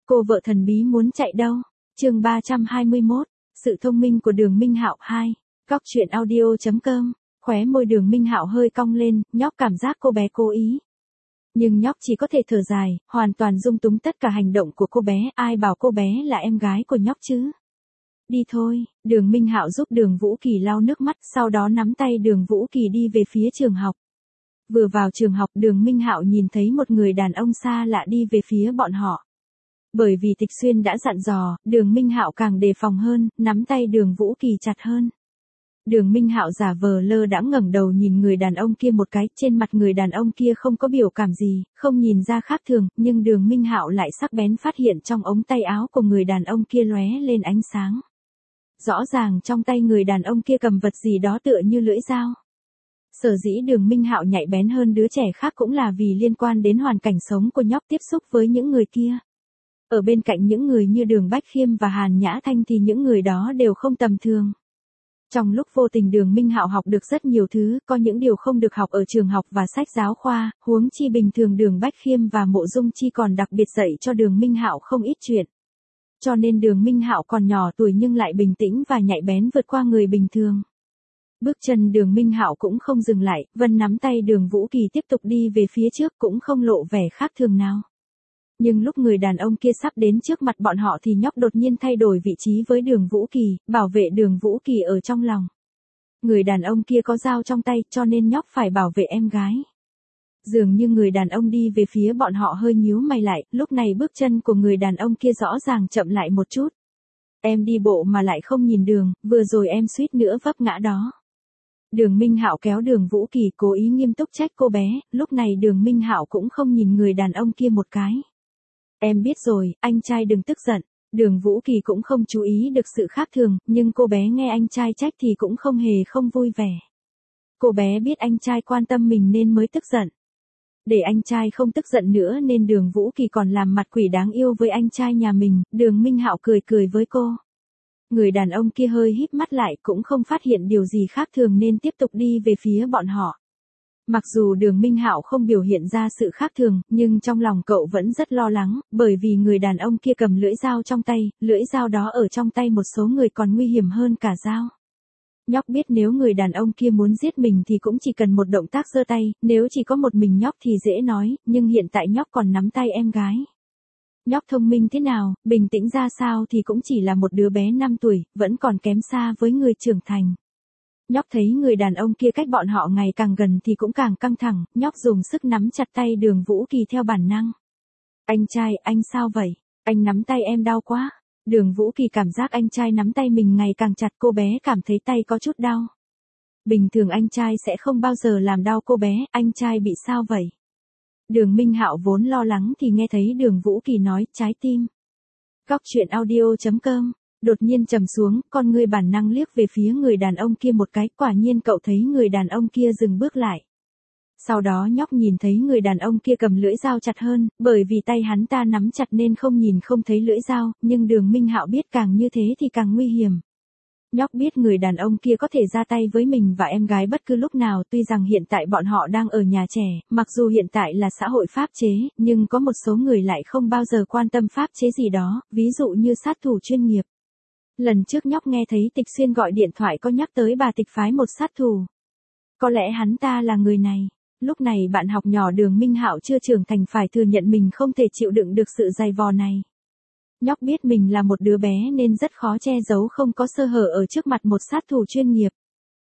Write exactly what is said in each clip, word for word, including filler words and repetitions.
Cô vợ thần bí muốn chạy đâu? Chương ba trăm hai mươi mốt. Sự thông minh của Đường Minh Hạo hai. Góc truyện audio chấm com. Khóe môi Đường Minh Hạo hơi cong lên, nhóc cảm giác cô bé cố ý. Nhưng nhóc chỉ có thể thở dài, hoàn toàn dung túng tất cả hành động của cô bé, ai bảo cô bé là em gái của nhóc chứ? Đi thôi, Đường Minh Hạo giúp Đường Vũ Kỳ lau nước mắt, sau đó nắm tay Đường Vũ Kỳ đi về phía trường học. Vừa vào trường học, Đường Minh Hạo nhìn thấy một người đàn ông xa lạ đi về phía bọn họ. Bởi vì Tịch Xuyên đã dặn dò, Đường Minh Hạo càng đề phòng hơn, nắm tay Đường Vũ Kỳ chặt hơn. Đường Minh Hạo giả vờ lơ đãng ngẩng đầu nhìn người đàn ông kia một cái, trên mặt người đàn ông kia không có biểu cảm gì, không nhìn ra khác thường, nhưng Đường Minh Hạo lại sắc bén phát hiện trong ống tay áo của người đàn ông kia lóe lên ánh sáng. Rõ ràng trong tay người đàn ông kia cầm vật gì đó tựa như lưỡi dao. Sở dĩ Đường Minh Hạo nhạy bén hơn đứa trẻ khác cũng là vì liên quan đến hoàn cảnh sống của nhóc tiếp xúc với những người kia. Ở bên cạnh những người như Đường Bách Khiêm và Hàn Nhã Thanh thì những người đó đều không tầm thường. Trong lúc vô tình Đường Minh Hạo học được rất nhiều thứ, có những điều không được học ở trường học và sách giáo khoa, huống chi bình thường Đường Bách Khiêm và Mộ Dung Chi còn đặc biệt dạy cho Đường Minh Hạo không ít chuyện. Cho nên Đường Minh Hạo còn nhỏ tuổi nhưng lại bình tĩnh và nhạy bén vượt qua người bình thường. Bước chân Đường Minh Hạo cũng không dừng lại, Vân nắm tay Đường Vũ Kỳ tiếp tục đi về phía trước cũng không lộ vẻ khác thường nào. Nhưng lúc người đàn ông kia sắp đến trước mặt bọn họ thì nhóc đột nhiên thay đổi vị trí với Đường Vũ Kỳ, bảo vệ Đường Vũ Kỳ ở trong lòng. Người đàn ông kia có dao trong tay cho nên nhóc phải bảo vệ em gái. Dường như người đàn ông đi về phía bọn họ hơi nhíu mày lại, lúc này bước chân của người đàn ông kia rõ ràng chậm lại một chút. Em đi bộ mà lại không nhìn đường, vừa rồi em suýt nữa vấp ngã đó. Đường Minh Hạo kéo Đường Vũ Kỳ cố ý nghiêm túc trách cô bé, lúc này Đường Minh Hạo cũng không nhìn người đàn ông kia một cái. Em biết rồi, anh trai đừng tức giận. Đường Vũ Kỳ cũng không chú ý được sự khác thường, nhưng cô bé nghe anh trai trách thì cũng không hề không vui vẻ. Cô bé biết anh trai quan tâm mình nên mới tức giận. Để anh trai không tức giận nữa nên Đường Vũ Kỳ còn làm mặt quỷ đáng yêu với anh trai nhà mình, Đường Minh Hạo cười cười với cô. Người đàn ông kia hơi híp mắt lại cũng không phát hiện điều gì khác thường nên tiếp tục đi về phía bọn họ. Mặc dù Đường Minh Hạo không biểu hiện ra sự khác thường, nhưng trong lòng cậu vẫn rất lo lắng, bởi vì người đàn ông kia cầm lưỡi dao trong tay, lưỡi dao đó ở trong tay một số người còn nguy hiểm hơn cả dao. Nhóc biết nếu người đàn ông kia muốn giết mình thì cũng chỉ cần một động tác giơ tay, nếu chỉ có một mình nhóc thì dễ nói, nhưng hiện tại nhóc còn nắm tay em gái. Nhóc thông minh thế nào, bình tĩnh ra sao thì cũng chỉ là một đứa bé năm tuổi, vẫn còn kém xa với người trưởng thành. Nhóc thấy người đàn ông kia cách bọn họ ngày càng gần thì cũng càng căng thẳng, nhóc dùng sức nắm chặt tay Đường Vũ Kỳ theo bản năng. Anh trai, anh sao vậy? Anh nắm tay em đau quá. Đường Vũ Kỳ cảm giác anh trai nắm tay mình ngày càng chặt, cô bé cảm thấy tay có chút đau. Bình thường anh trai sẽ không bao giờ làm đau cô bé, anh trai bị sao vậy? Đường Minh Hạo vốn lo lắng thì nghe thấy Đường Vũ Kỳ nói, trái tim. Góc truyện audio chấm com. Đột nhiên trầm xuống, con ngươi bản năng liếc về phía người đàn ông kia một cái, quả nhiên cậu thấy người đàn ông kia dừng bước lại. Sau đó nhóc nhìn thấy người đàn ông kia cầm lưỡi dao chặt hơn, bởi vì tay hắn ta nắm chặt nên không nhìn không thấy lưỡi dao, nhưng Đường Minh Hạo biết càng như thế thì càng nguy hiểm. Nhóc biết người đàn ông kia có thể ra tay với mình và em gái bất cứ lúc nào, tuy rằng hiện tại bọn họ đang ở nhà trẻ, mặc dù hiện tại là xã hội pháp chế, nhưng có một số người lại không bao giờ quan tâm pháp chế gì đó, ví dụ như sát thủ chuyên nghiệp. Lần trước nhóc nghe thấy Tịch Xuyên gọi điện thoại có nhắc tới bà Tịch phái một sát thủ. Có lẽ hắn ta là người này. Lúc này bạn học nhỏ Đường Minh Hạo chưa trưởng thành phải thừa nhận mình không thể chịu đựng được sự dày vò này. Nhóc biết mình là một đứa bé nên rất khó che giấu không có sơ hở ở trước mặt một sát thủ chuyên nghiệp.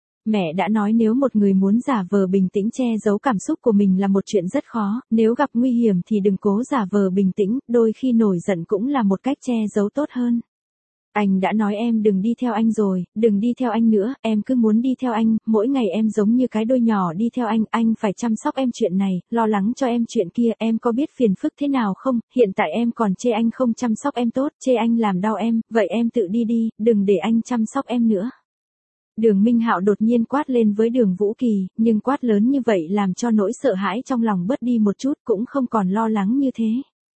Mẹ đã nói nếu một người muốn giả vờ bình tĩnh che giấu cảm xúc của mình là một chuyện rất khó, nếu gặp nguy hiểm thì đừng cố giả vờ bình tĩnh, đôi khi nổi giận cũng là một cách che giấu tốt hơn. Anh đã nói em đừng đi theo anh rồi, đừng đi theo anh nữa, em cứ muốn đi theo anh, mỗi ngày em giống như cái đôi nhỏ đi theo anh, anh phải chăm sóc em chuyện này, lo lắng cho em chuyện kia, em có biết phiền phức thế nào không, hiện tại em còn chê anh không chăm sóc em tốt, chê anh làm đau em, vậy em tự đi đi, đừng để anh chăm sóc em nữa. Đường Minh Hạo đột nhiên quát lên với Đường Vũ Kỳ, nhưng quát lớn như vậy làm cho nỗi sợ hãi trong lòng bớt đi một chút, cũng không còn lo lắng như thế.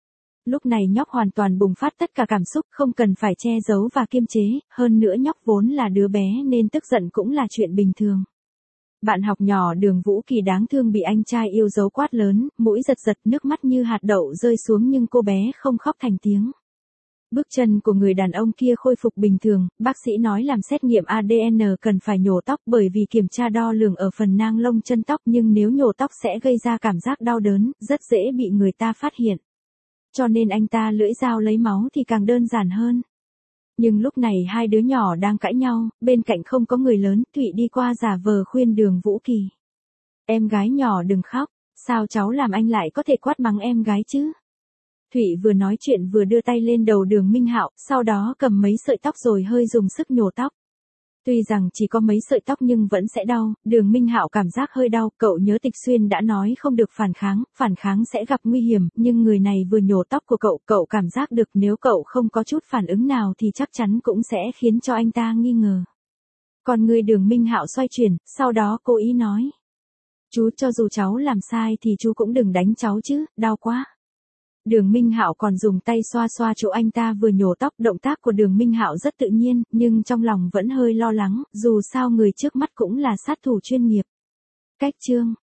Lúc này nhóc hoàn toàn bùng phát tất cả cảm xúc, không cần phải che giấu và kiềm chế, hơn nữa nhóc vốn là đứa bé nên tức giận cũng là chuyện bình thường. Bạn học nhỏ Đường Vũ Kỳ đáng thương bị anh trai yêu dấu quát lớn, mũi giật giật, nước mắt như hạt đậu rơi xuống nhưng cô bé không khóc thành tiếng. Bước chân của người đàn ông kia khôi phục bình thường, bác sĩ nói làm xét nghiệm a đê en cần phải nhổ tóc bởi vì kiểm tra đo lường ở phần nang lông chân tóc nhưng nếu nhổ tóc sẽ gây ra cảm giác đau đớn, rất dễ bị người ta phát hiện. Cho nên anh ta lưỡi dao lấy máu thì càng đơn giản hơn. Nhưng lúc này hai đứa nhỏ đang cãi nhau, bên cạnh không có người lớn, Thụy đi qua giả vờ khuyên Đường Vũ Kỳ. Em gái nhỏ đừng khóc, sao cháu làm anh lại có thể quát mắng em gái chứ? Thụy vừa nói chuyện vừa đưa tay lên đầu Đường Minh Hạo, sau đó cầm mấy sợi tóc rồi hơi dùng sức nhổ tóc. Tuy rằng chỉ có mấy sợi tóc nhưng vẫn sẽ đau, Đường Minh Hạo cảm giác hơi đau, cậu nhớ Tịch Xuyên đã nói không được phản kháng, phản kháng sẽ gặp nguy hiểm, nhưng người này vừa nhổ tóc của cậu, cậu cảm giác được nếu cậu không có chút phản ứng nào thì chắc chắn cũng sẽ khiến cho anh ta nghi ngờ. Còn người Đường Minh Hạo xoay chuyển, sau đó cố ý nói. Chú cho dù cháu làm sai thì chú cũng đừng đánh cháu chứ, đau quá. Đường Minh Hạo còn dùng tay xoa xoa chỗ anh ta vừa nhổ tóc, động tác của Đường Minh Hạo rất tự nhiên, nhưng trong lòng vẫn hơi lo lắng, dù sao người trước mắt cũng là sát thủ chuyên nghiệp. Cách chương